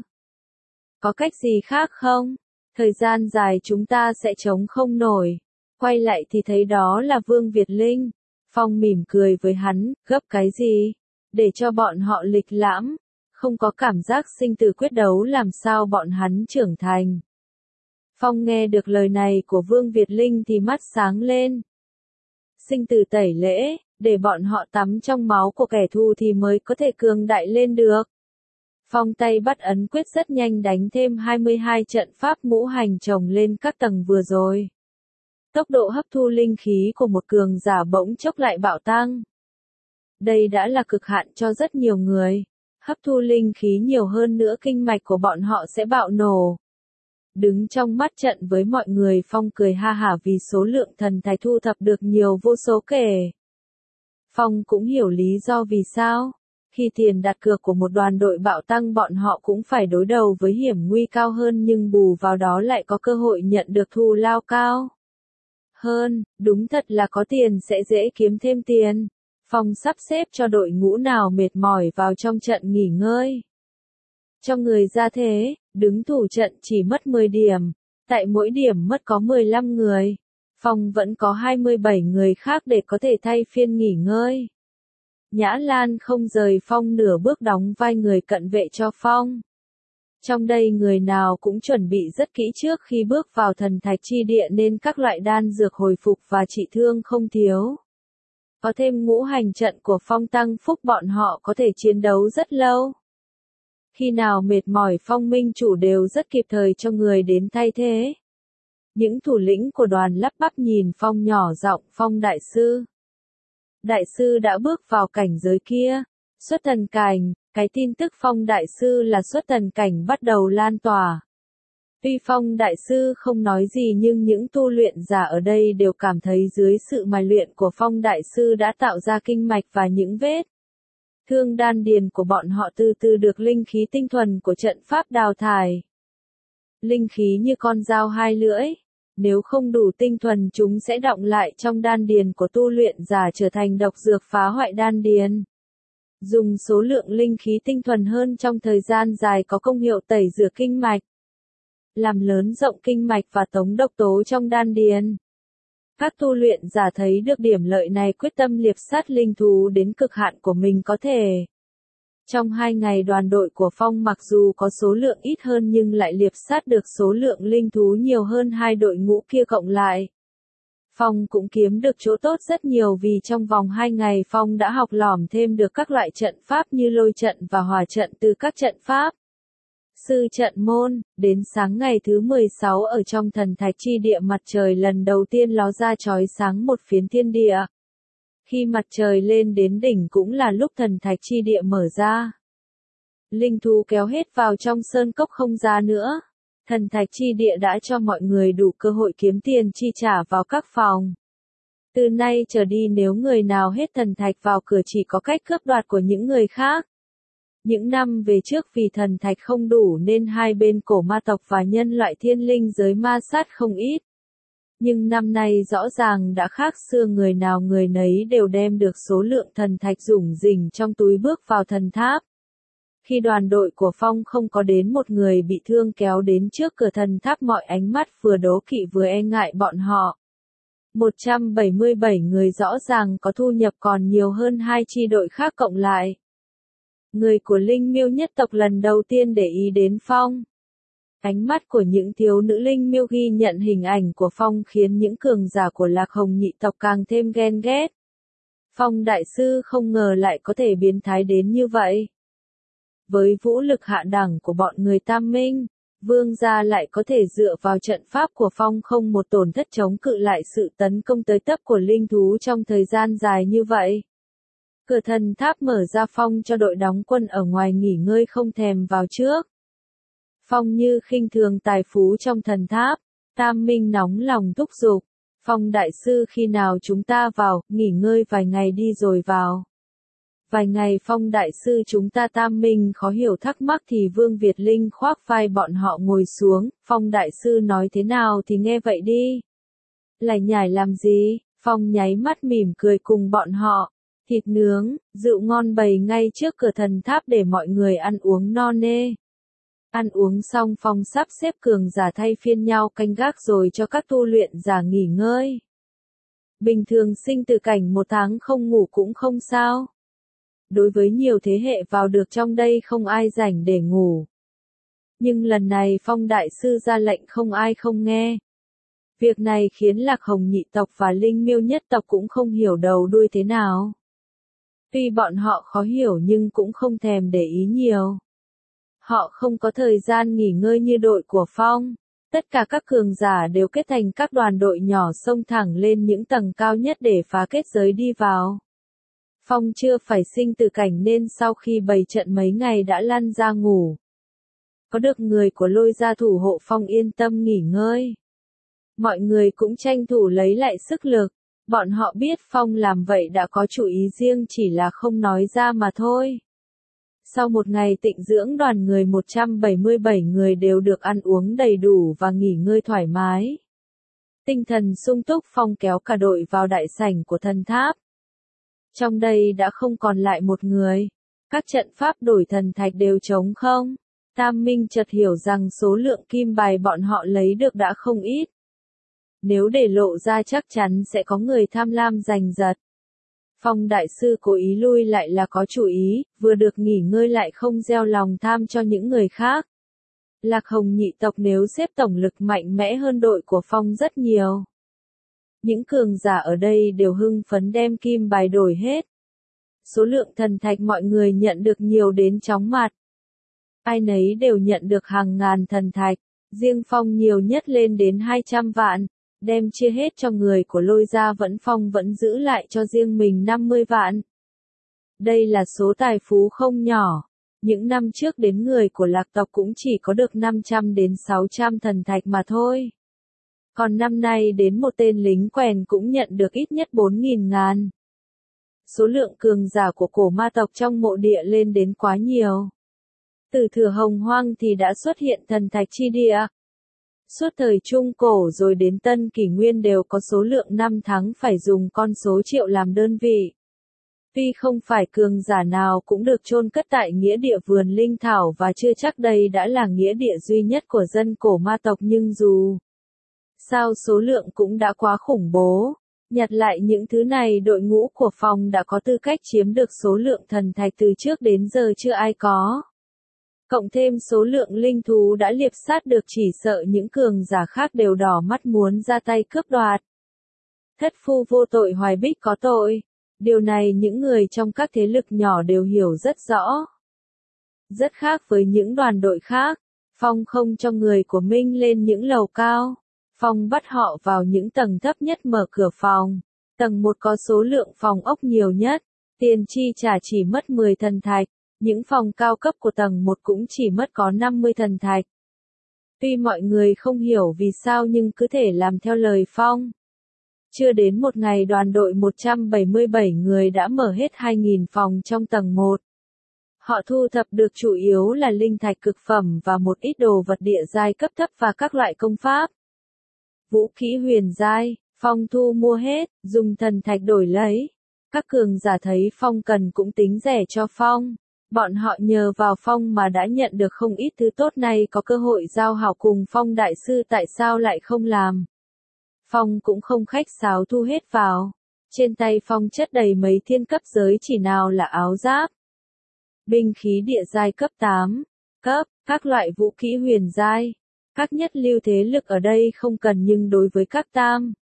có cách gì khác không? Thời gian dài chúng ta sẽ chống không nổi. Quay lại thì thấy đó là Vương Việt Linh. Phong mỉm cười với hắn, gấp cái gì? Để cho bọn họ lịch lãm. Không có cảm giác sinh tử quyết đấu làm sao bọn hắn trưởng thành. Phong nghe được lời này của Vương Việt Linh thì mắt sáng lên. Sinh tử tẩy lễ, để bọn họ tắm trong máu của kẻ thù thì mới có thể cường đại lên được. Phong tay bắt ấn quyết rất nhanh đánh thêm hai mươi hai trận pháp ngũ hành chồng lên các tầng vừa rồi. Tốc độ hấp thu linh khí của một cường giả bỗng chốc lại bạo tăng. Đây đã là cực hạn cho rất nhiều người. Hấp thu linh khí nhiều hơn nữa kinh mạch của bọn họ sẽ bạo nổ. Đứng trong mắt trận với mọi người Phong cười ha hả vì số lượng thần thạch thu thập được nhiều vô số kể. Phong cũng hiểu lý do vì sao. Khi tiền đặt cược của một đoàn đội bạo tăng bọn họ cũng phải đối đầu với hiểm nguy cao hơn nhưng bù vào đó lại có cơ hội nhận được thù lao cao hơn. Đúng thật là có tiền sẽ dễ kiếm thêm tiền. Phong sắp xếp cho đội ngũ nào mệt mỏi vào trong trận nghỉ ngơi. Cho người ra thế, đứng thủ trận chỉ mất mười điểm, tại mỗi điểm mất có mười lăm người. Phong vẫn có hai mươi bảy người khác để có thể thay phiên nghỉ ngơi. Nhã Lan không rời Phong nửa bước đóng vai người cận vệ cho Phong. Trong đây người nào cũng chuẩn bị rất kỹ trước khi bước vào thần thạch chi địa nên các loại đan dược hồi phục và trị thương không thiếu. Có thêm ngũ hành trận của Phong tăng phúc bọn họ có thể chiến đấu rất lâu. Khi nào mệt mỏi Phong minh chủ đều rất kịp thời cho người đến thay thế. Những thủ lĩnh của đoàn lắp bắp nhìn Phong nhỏ giọng, Phong đại sư. Đại sư đã bước vào cảnh giới kia, xuất thần cảnh, cái tin tức Phong đại sư là xuất thần cảnh bắt đầu lan tỏa. Tuy Phong đại sư không nói gì nhưng những tu luyện giả ở đây đều cảm thấy dưới sự mài luyện của Phong đại sư đã tạo ra kinh mạch và những vết thương đan điền của bọn họ từ từ được linh khí tinh thuần của trận pháp đào thải. Linh khí như con dao hai lưỡi, nếu không đủ tinh thuần chúng sẽ đọng lại trong đan điền của tu luyện giả trở thành độc dược phá hoại đan điền. Dùng số lượng linh khí tinh thuần hơn trong thời gian dài có công hiệu tẩy rửa kinh mạch, làm lớn rộng kinh mạch và tống độc tố trong đan điền. Các tu luyện giả thấy được điểm lợi này quyết tâm liệp sát linh thú đến cực hạn của mình có thể. Trong hai ngày đoàn đội của Phong mặc dù có số lượng ít hơn nhưng lại liệp sát được số lượng linh thú nhiều hơn hai đội ngũ kia cộng lại. Phong cũng kiếm được chỗ tốt rất nhiều vì trong vòng hai ngày Phong đã học lỏm thêm được các loại trận pháp như lôi trận và hỏa trận từ các trận pháp sư trận môn. Đến sáng ngày thứ mười sáu ở trong thần thạch chi địa mặt trời lần đầu tiên ló ra chói sáng một phiến thiên địa. Khi mặt trời lên đến đỉnh cũng là lúc thần thạch chi địa mở ra. Linh thú kéo hết vào trong sơn cốc không ra nữa. Thần thạch chi địa đã cho mọi người đủ cơ hội kiếm tiền chi trả vào các phòng. Từ nay trở đi nếu người nào hết thần thạch vào cửa chỉ có cách cướp đoạt của những người khác. Những năm về trước vì thần thạch không đủ nên hai bên cổ ma tộc và nhân loại thiên linh giới ma sát không ít. Nhưng năm nay rõ ràng đã khác xưa, người nào người nấy đều đem được số lượng thần thạch rủng rỉnh trong túi bước vào thần tháp. Khi đoàn đội của Phong không có đến một người bị thương kéo đến trước cửa thần tháp, mọi ánh mắt vừa đố kỵ vừa e ngại bọn họ. một trăm bảy mươi bảy người rõ ràng có thu nhập còn nhiều hơn hai chi đội khác cộng lại. Người của Linh Miêu nhất tộc lần đầu tiên để ý đến Phong. Ánh mắt của những thiếu nữ Linh Miêu ghi nhận hình ảnh của Phong khiến những cường giả của Lạc Hồng nhị tộc càng thêm ghen ghét. Phong đại sư không ngờ lại có thể biến thái đến như vậy. Với vũ lực hạ đẳng của bọn người Tam Minh, Vương gia lại có thể dựa vào trận pháp của Phong không một tổn thất chống cự lại sự tấn công tới tấp của linh thú trong thời gian dài như vậy. Cửa thần tháp mở ra, Phong cho đội đóng quân ở ngoài nghỉ ngơi không thèm vào trước. Phong như khinh thường tài phú trong thần tháp, Tam Minh nóng lòng thúc giục. Phong đại sư khi nào chúng ta vào, nghỉ ngơi vài ngày đi rồi vào. Vài ngày Phong đại sư chúng ta Tam Minh khó hiểu thắc mắc thì Vương Việt Linh khoác vai bọn họ ngồi xuống. Phong đại sư nói thế nào thì nghe vậy đi. Lải nhải làm gì? Phong nháy mắt mỉm cười cùng bọn họ. Thịt nướng, rượu ngon bày ngay trước cửa thần tháp để mọi người ăn uống no nê. Ăn uống xong Phong sắp xếp cường giả thay phiên nhau canh gác rồi cho các tu luyện giả nghỉ ngơi. Bình thường sinh tử cảnh một tháng không ngủ cũng không sao. Đối với nhiều thế hệ vào được trong đây không ai rảnh để ngủ. Nhưng lần này Phong đại sư ra lệnh không ai không nghe. Việc này khiến Lạc Hồng nhị tộc và Linh Miêu nhất tộc cũng không hiểu đầu đuôi thế nào. Tuy bọn họ khó hiểu nhưng cũng không thèm để ý nhiều. Họ không có thời gian nghỉ ngơi như đội của Phong. Tất cả các cường giả đều kết thành các đoàn đội nhỏ xông thẳng lên những tầng cao nhất để phá kết giới đi vào. Phong chưa phải sinh tử cảnh nên sau khi bày trận mấy ngày đã lăn ra ngủ. Có được người của Lôi gia thủ hộ Phong yên tâm nghỉ ngơi. Mọi người cũng tranh thủ lấy lại sức lực. Bọn họ biết Phong làm vậy đã có chủ ý riêng, chỉ là không nói ra mà thôi. Sau một ngày tịnh dưỡng, đoàn người một trăm bảy mươi bảy người đều được ăn uống đầy đủ và nghỉ ngơi thoải mái. Tinh thần sung túc, Phong kéo cả đội vào đại sảnh của thần tháp. Trong đây đã không còn lại một người. Các trận pháp đổi thần thạch đều trống không. Tam Minh chợt hiểu rằng số lượng kim bài bọn họ lấy được đã không ít. Nếu để lộ ra chắc chắn sẽ có người tham lam giành giật. Phong đại sư cố ý lui lại là có chủ ý, vừa được nghỉ ngơi lại không gieo lòng tham cho những người khác. Lạc Hồng nhị tộc nếu xếp tổng lực mạnh mẽ hơn đội của Phong rất nhiều. Những cường giả ở đây đều hưng phấn đem kim bài đổi hết. Số lượng thần thạch mọi người nhận được nhiều đến chóng mặt. Ai nấy đều nhận được hàng ngàn thần thạch, riêng Phong nhiều nhất lên đến hai trăm vạn. Đem chia hết cho người của Lôi gia, vẫn Phong vẫn giữ lại cho riêng mình năm mươi vạn. Đây là số tài phú không nhỏ. Những năm trước đến người của Lạc tộc cũng chỉ có được năm trăm đến sáu trăm thần thạch mà thôi. Còn năm nay đến một tên lính quèn cũng nhận được ít nhất bốn nghìn ngàn. Số lượng cường giả của cổ ma tộc trong mộ địa lên đến quá nhiều. Từ Thừa Hồng Hoang thì đã xuất hiện thần thạch chi địa. Suốt thời Trung Cổ rồi đến Tân Kỷ Nguyên đều có số lượng năm tháng phải dùng con số triệu làm đơn vị. Tuy không phải cường giả nào cũng được chôn cất tại nghĩa địa vườn linh thảo và chưa chắc đây đã là nghĩa địa duy nhất của dân cổ ma tộc, nhưng dù sao số lượng cũng đã quá khủng bố. Nhặt lại những thứ này, đội ngũ của Phong đã có tư cách chiếm được số lượng thần thạch từ trước đến giờ chưa ai có. Cộng thêm số lượng linh thú đã liệp sát được, chỉ sợ những cường giả khác đều đỏ mắt muốn ra tay cướp đoạt. Thất phu vô tội, Hoài Bích có tội. Điều này những người trong các thế lực nhỏ đều hiểu rất rõ. Rất khác với những đoàn đội khác, Phong không cho người của Minh lên những lầu cao. Phong bắt họ vào những tầng thấp nhất, mở cửa phòng. Tầng một có số lượng phòng ốc nhiều nhất, tiền chi trả chỉ mất mười thần thạch, những phòng cao cấp của tầng một cũng chỉ mất có năm mươi thần thạch. Tuy mọi người không hiểu vì sao nhưng cứ thể làm theo lời Phong. Chưa đến một ngày đoàn đội một trăm bảy mươi bảy người đã mở hết hai nghìn phòng trong tầng một. Họ thu thập được chủ yếu là linh thạch cực phẩm và một ít đồ vật địa giai cấp thấp và các loại công pháp. Vũ khí huyền giai, Phong thu mua hết, dùng thần thạch đổi lấy. Các cường giả thấy Phong cần cũng tính rẻ cho Phong. Bọn họ nhờ vào Phong mà đã nhận được không ít thứ tốt, này có cơ hội giao hảo cùng Phong đại sư tại sao lại không làm. Phong cũng không khách sáo thu hết vào. Trên tay Phong chất đầy mấy thiên cấp giới chỉ, nào là áo giáp, binh khí địa giai cấp tám, cấp, các loại vũ khí huyền giai. Các nhất lưu thế lực ở đây không cần, nhưng đối với các tam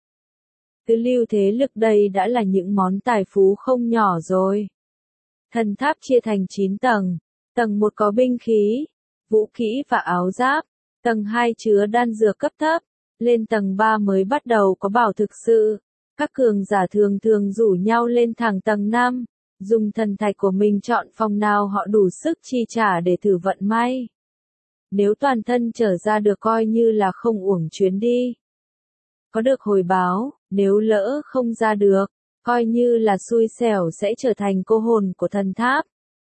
tứ lưu thế lực đây đã là những món tài phú không nhỏ rồi. Thần tháp chia thành chín tầng. Tầng một có binh khí, vũ khí và áo giáp. Tầng hai chứa đan dược cấp thấp. Lên tầng ba mới bắt đầu có bảo thực sự. Các cường giả thường thường rủ nhau lên thẳng tầng năm. Dùng thần thạch của mình chọn phòng nào họ đủ sức chi trả để thử vận may. Nếu toàn thân trở ra được coi như là không uổng chuyến đi. Có được hồi báo, nếu lỡ không ra được, coi như là xui xẻo sẽ trở thành cô hồn của thần tháp.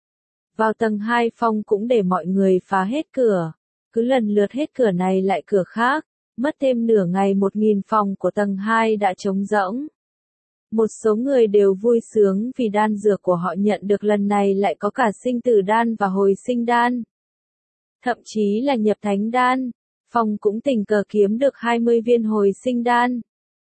Vào tầng hai Phong cũng để mọi người phá hết cửa. Cứ lần lượt hết cửa này lại cửa khác. Mất thêm nửa ngày một nghìn phòng của tầng hai đã trống rỗng. Một số người đều vui sướng vì đan dược của họ nhận được lần này lại có cả sinh tử đan và hồi sinh đan. Thậm chí là nhập thánh đan. Phong cũng tình cờ kiếm được hai mươi viên hồi sinh đan.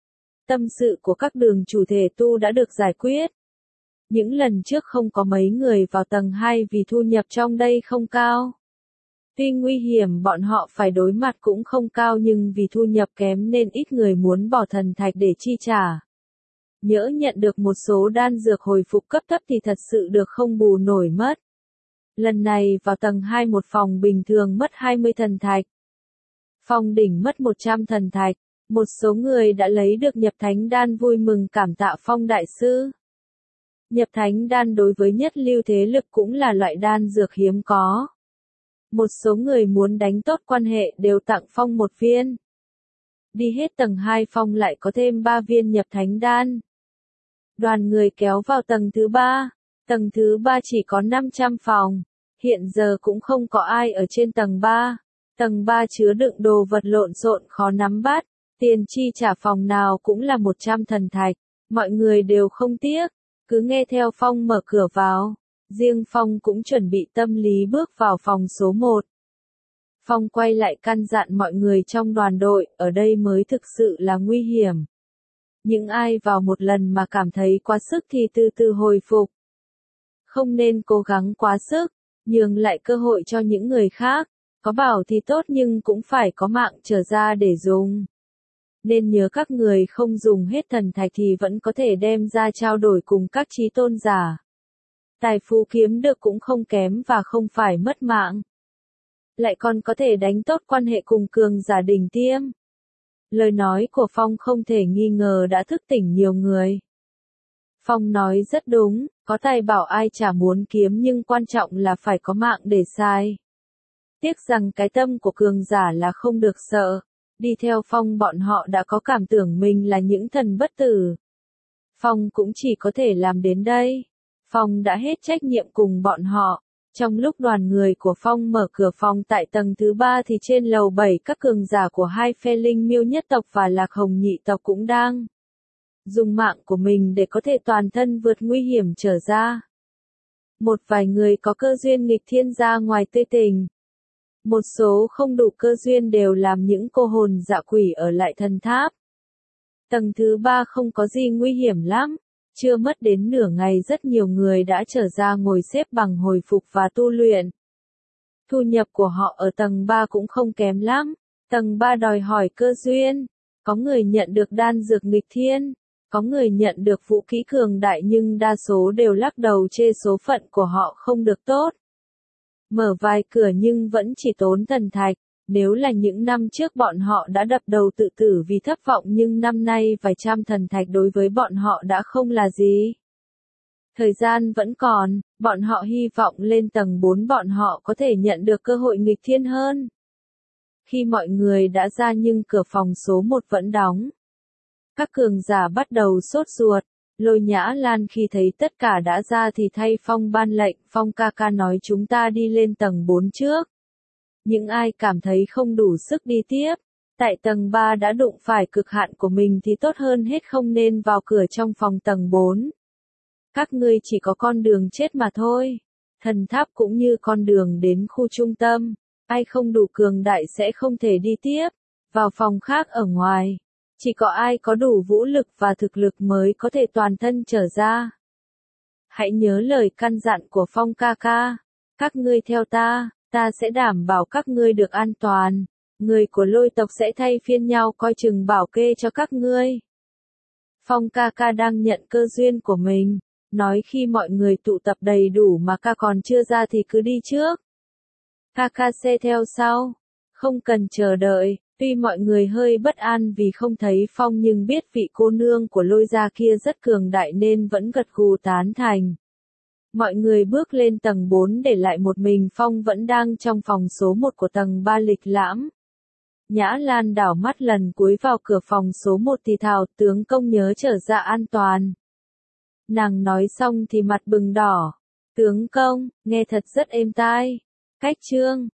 Tâm sự của các đường chủ thể tu đã được giải quyết. Những lần trước không có mấy người vào tầng hai vì thu nhập trong đây không cao. Tuy nguy hiểm bọn họ phải đối mặt cũng không cao, nhưng vì thu nhập kém nên ít người muốn bỏ thần thạch để chi trả. Nhỡ nhận được một số đan dược hồi phục cấp thấp thì thật sự được không bù nổi mất. Lần này vào tầng hai một phòng bình thường mất hai mươi thần thạch. Phòng đỉnh mất một trăm thần thạch. Một số người đã lấy được nhập thánh đan vui mừng cảm tạ Phong đại sư. Nhập thánh đan đối với nhất lưu thế lực cũng là loại đan dược hiếm có. Một số người muốn đánh tốt quan hệ đều tặng Phong một viên. Đi hết tầng hai Phong lại có thêm ba viên nhập thánh đan. Đoàn người kéo vào tầng thứ ba. Tầng thứ ba chỉ có năm trăm phòng. Hiện giờ cũng không có ai ở trên tầng ba. Tầng ba chứa đựng đồ vật lộn xộn khó nắm bắt. Tiền chi trả phòng nào cũng là một trăm thần thạch. Mọi người đều không tiếc. Cứ nghe theo Phong mở cửa vào. Riêng Phong cũng chuẩn bị tâm lý bước vào phòng số một. Phong quay lại căn dặn mọi người trong đoàn đội, ở đây mới thực sự là nguy hiểm. Những ai vào một lần mà cảm thấy quá sức thì từ từ hồi phục. Không nên cố gắng quá sức, nhường lại cơ hội cho những người khác. Có bảo thì tốt nhưng cũng phải có mạng trở ra để dùng. Nên nhớ các người không dùng hết thần thạch thì vẫn có thể đem ra trao đổi cùng các chí tôn giả. Tài phú kiếm được cũng không kém và không phải mất mạng. Lại còn có thể đánh tốt quan hệ cùng cường giả đỉnh tiêm. Lời nói của Phong không thể nghi ngờ đã thức tỉnh nhiều người. Phong nói rất đúng, có tài bảo ai chả muốn kiếm nhưng quan trọng là phải có mạng để xài. Tiếc rằng cái tâm của cường giả là không được sợ. Đi theo Phong bọn họ đã có cảm tưởng mình là những thần bất tử. Phong cũng chỉ có thể làm đến đây. Phong đã hết trách nhiệm cùng bọn họ. Trong lúc đoàn người của Phong mở cửa phòng tại tầng thứ ba thì trên lầu bảy các cường giả của hai phe Linh Miêu nhất tộc và Lạc Hồng nhị tộc cũng đang dùng mạng của mình để có thể toàn thân vượt nguy hiểm trở ra. Một vài người có cơ duyên nghịch thiên ra ngoài tươi tình. Một số không đủ cơ duyên đều làm những cô hồn dạ quỷ ở lại thần tháp. Tầng thứ ba không có gì nguy hiểm lắm. Chưa mất đến nửa ngày rất nhiều người đã trở ra ngồi xếp bằng hồi phục và tu luyện. Thu nhập của họ ở tầng ba cũng không kém lắm. Tầng ba đòi hỏi cơ duyên. Có người nhận được đan dược nghịch thiên. Có người nhận được vũ khí cường đại nhưng đa số đều lắc đầu chê số phận của họ không được tốt. Mở vài cửa nhưng vẫn chỉ tốn thần thạch. Nếu là những năm trước bọn họ đã đập đầu tự tử vì thất vọng nhưng năm nay vài trăm thần thạch đối với bọn họ đã không là gì. Thời gian vẫn còn, bọn họ hy vọng lên tầng bốn bọn họ có thể nhận được cơ hội nghịch thiên hơn. Khi mọi người đã ra nhưng cửa phòng số một vẫn đóng. Các cường giả bắt đầu sốt ruột. Lôi Nhã Lan khi thấy tất cả đã ra thì thay Phong ban lệnh, Phong ca ca nói chúng ta đi lên tầng bốn trước. Những ai cảm thấy không đủ sức đi tiếp, tại tầng ba đã đụng phải cực hạn của mình thì tốt hơn hết không nên vào cửa trong phòng tầng bốn. Các ngươi chỉ có con đường chết mà thôi. Thần tháp cũng như con đường đến khu trung tâm. Ai không đủ cường đại sẽ không thể đi tiếp. Vào phòng khác ở ngoài. Chỉ có ai có đủ vũ lực và thực lực mới có thể toàn thân trở ra. Hãy nhớ lời căn dặn của Phong ca ca. Các ngươi theo ta, ta sẽ đảm bảo các ngươi được an toàn. Người của Lôi tộc sẽ thay phiên nhau coi chừng bảo kê cho các ngươi. Phong ca ca đang nhận cơ duyên của mình. Nói khi mọi người tụ tập đầy đủ mà ca còn chưa ra thì cứ đi trước. Ca ca sẽ theo sau. Không cần chờ đợi. Tuy mọi người hơi bất an vì không thấy Phong nhưng biết vị cô nương của Lôi gia kia rất cường đại nên vẫn gật gù tán thành. Mọi người bước lên tầng bốn để lại một mình Phong vẫn đang trong phòng số một của tầng ba lịch lãm. Nhã Lan đảo mắt lần cuối vào cửa phòng số một thì thào tướng công nhớ trở ra an toàn. Nàng nói xong thì mặt bừng đỏ. Tướng công, nghe thật rất êm tai. Cách chương